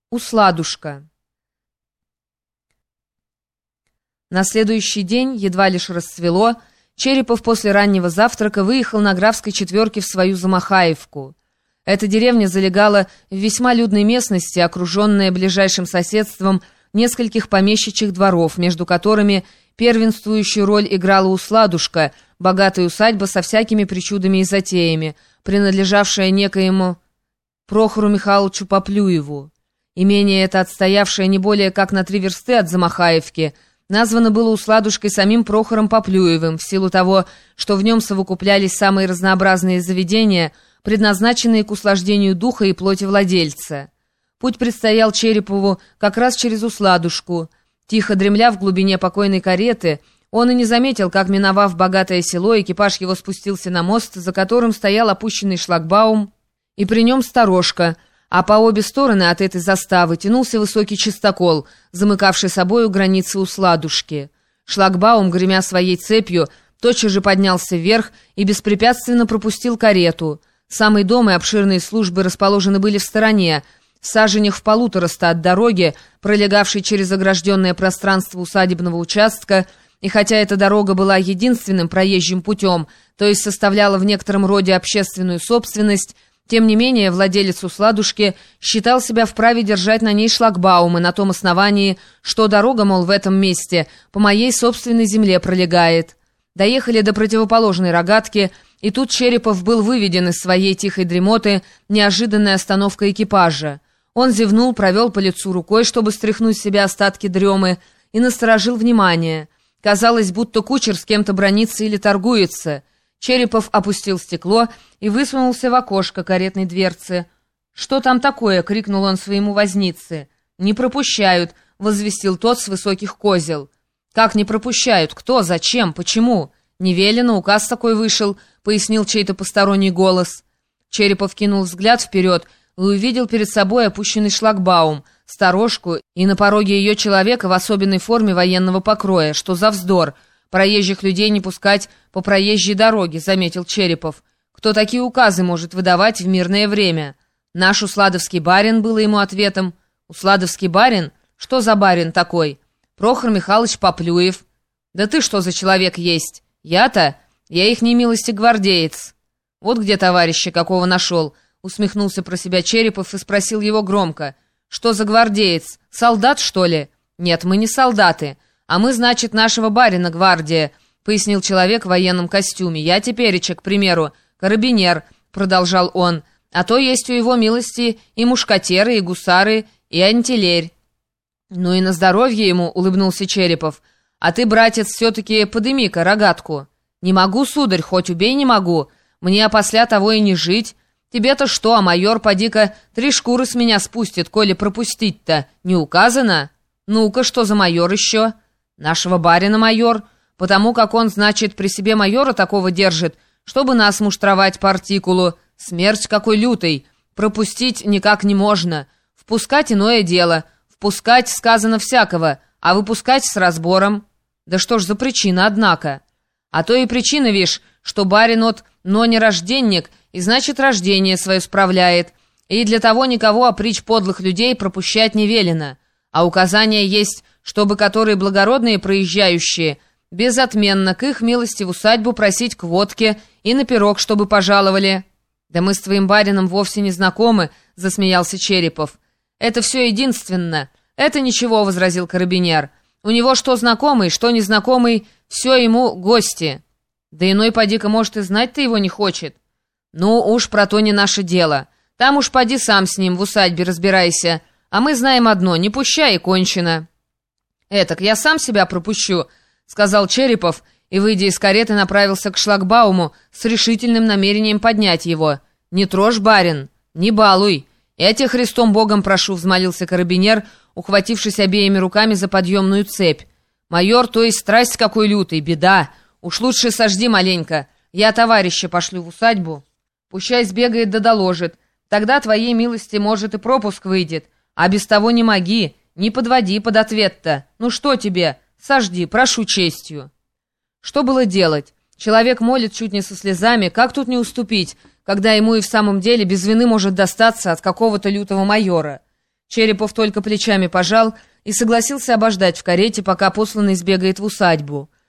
Усладушка. На следующий день, едва лишь расцвело, Черепов после раннего завтрака выехал на Графской четверке в свою Замахаевку. Эта деревня залегала в весьма людной местности, окруженная ближайшим соседством нескольких помещичьих дворов, между которыми первенствующую роль играла Усладушка, богатая усадьба со всякими причудами и затеями, принадлежавшая некоему Прохору Михайловичу Поплюеву. Имение это, отстоявшее не более как на 3 версты от Замахаевки, названо было Усладушкой самим Прохором Поплюевым в силу того, что в нем совокуплялись самые разнообразные заведения, предназначенные к услаждению духа и плоти владельца. Путь предстоял Черепову как раз через Усладушку. Тихо дремля в глубине покойной кареты, он и не заметил, как, миновав богатое село, экипаж его спустился на мост, за которым стоял опущенный шлагбаум, и при нем сторожка, а по обе стороны от этой заставы тянулся высокий чистокол, замыкавший собою границы Усладушки. Шлагбаум, гремя своей цепью, тотчас же поднялся вверх и беспрепятственно пропустил карету. Самый дом и обширные службы расположены были в стороне, в саженях в 150 от дороги, пролегавшей через огражденное пространство усадебного участка, и хотя эта дорога была единственным проезжим путем, то есть составляла в некотором роде общественную собственность, тем не менее, владелец Усладушки считал себя вправе держать на ней шлагбаумы на том основании, что дорога, мол, в этом месте по моей собственной земле пролегает. Доехали до противоположной рогатки, и тут Черепов был выведен из своей тихой дремоты неожиданной остановкой экипажа. Он зевнул, провел по лицу рукой, чтобы стряхнуть с себя остатки дремы, и насторожил внимание. Казалось, будто кучер с кем-то бранится или торгуется. Черепов опустил стекло и высунулся в окошко каретной дверцы. «Что там такое?» — крикнул он своему вознице. «Не пропущают», — возвестил тот с высоких козел. «Как не пропущают? Кто? Зачем? Почему?» «Не велено, указ такой вышел», — пояснил чей-то посторонний голос. Черепов кинул взгляд вперед и увидел перед собой опущенный шлагбаум, сторожку и на пороге ее человека в особенной форме военного покроя. «Что за вздор? Проезжих людей не пускать по проезжей дороге», — заметил Черепов. «Кто такие указы может выдавать в мирное время?» «Наш усладовский барин», — было ему ответом. «Усладовский барин? Что за барин такой?» «Прохор Михайлович Поплюев». «Да ты что за человек есть?» «Я-то? Я их немилости гвардеец». «Вот где товарища какого нашел», — усмехнулся про себя Черепов и спросил его громко. «Что за гвардеец? Солдат, что ли?» «Нет, мы не солдаты. А мы, значит, нашего барина гвардия», — пояснил человек в военном костюме. «Я тепереча, к примеру, карабинер», — продолжал он. «А то есть у его милости и мушкатеры, и гусары, и антилерь». «Ну и на здоровье ему», — улыбнулся Черепов. «А ты, братец, все-таки подыми-ка рогатку». «Не могу, сударь, хоть убей не могу. Мне опосля того и не жить. Тебе-то что, а майор, поди-ка, 3 шкуры с меня спустит, коли пропустить-то не указано? Ну-ка, что за майор еще?» «Нашего барина майор, потому как он, значит, при себе майора такого держит, чтобы нас муштровать по артикулу. Смерть какой лютой, пропустить никак не можно. Впускать иное дело, впускать сказано всякого, а выпускать с разбором. Да что ж за причина, однако? А то и причина, вишь, что барин но не рожденник, и значит рождение свое справляет, и для того никого опричь подлых людей пропущать не велено. А указания есть, чтобы которые благородные проезжающие безотменно к их милости в усадьбу просить к водке и на пирог, чтобы пожаловали». «Да мы с твоим барином вовсе не знакомы», — засмеялся Черепов. «Это все единственно». «Это ничего», — возразил карабинер. «У него что знакомый, что незнакомый, все ему гости». «Да иной поди-ка, может, и знать-то его не хочет». «Ну уж про то не наше дело. Там уж поди сам с ним в усадьбе разбирайся. А мы знаем одно, не пущай и кончено». «Этак я сам себя пропущу», — сказал Черепов, и, выйдя из кареты, направился к шлагбауму с решительным намерением поднять его. «Не трожь, барин, не балуй. Я тебя Христом Богом прошу», — взмолился карабинер, ухватившись обеими руками за подъемную цепь. «Майор, то есть страсть какой лютый, беда. Уж лучше сожди маленько. Я товарища пошлю в усадьбу. Пущай сбегает да доложит. Тогда твоей милости, может, и пропуск выйдет. А без того не моги, не подводи под ответ-то. Ну что тебе? Сожди, прошу честью». Что было делать? Человек молит чуть не со слезами, как тут не уступить, когда ему и в самом деле без вины может достаться от какого-то лютого майора? Черепов только плечами пожал и согласился обождать в карете, пока посланный сбегает в усадьбу.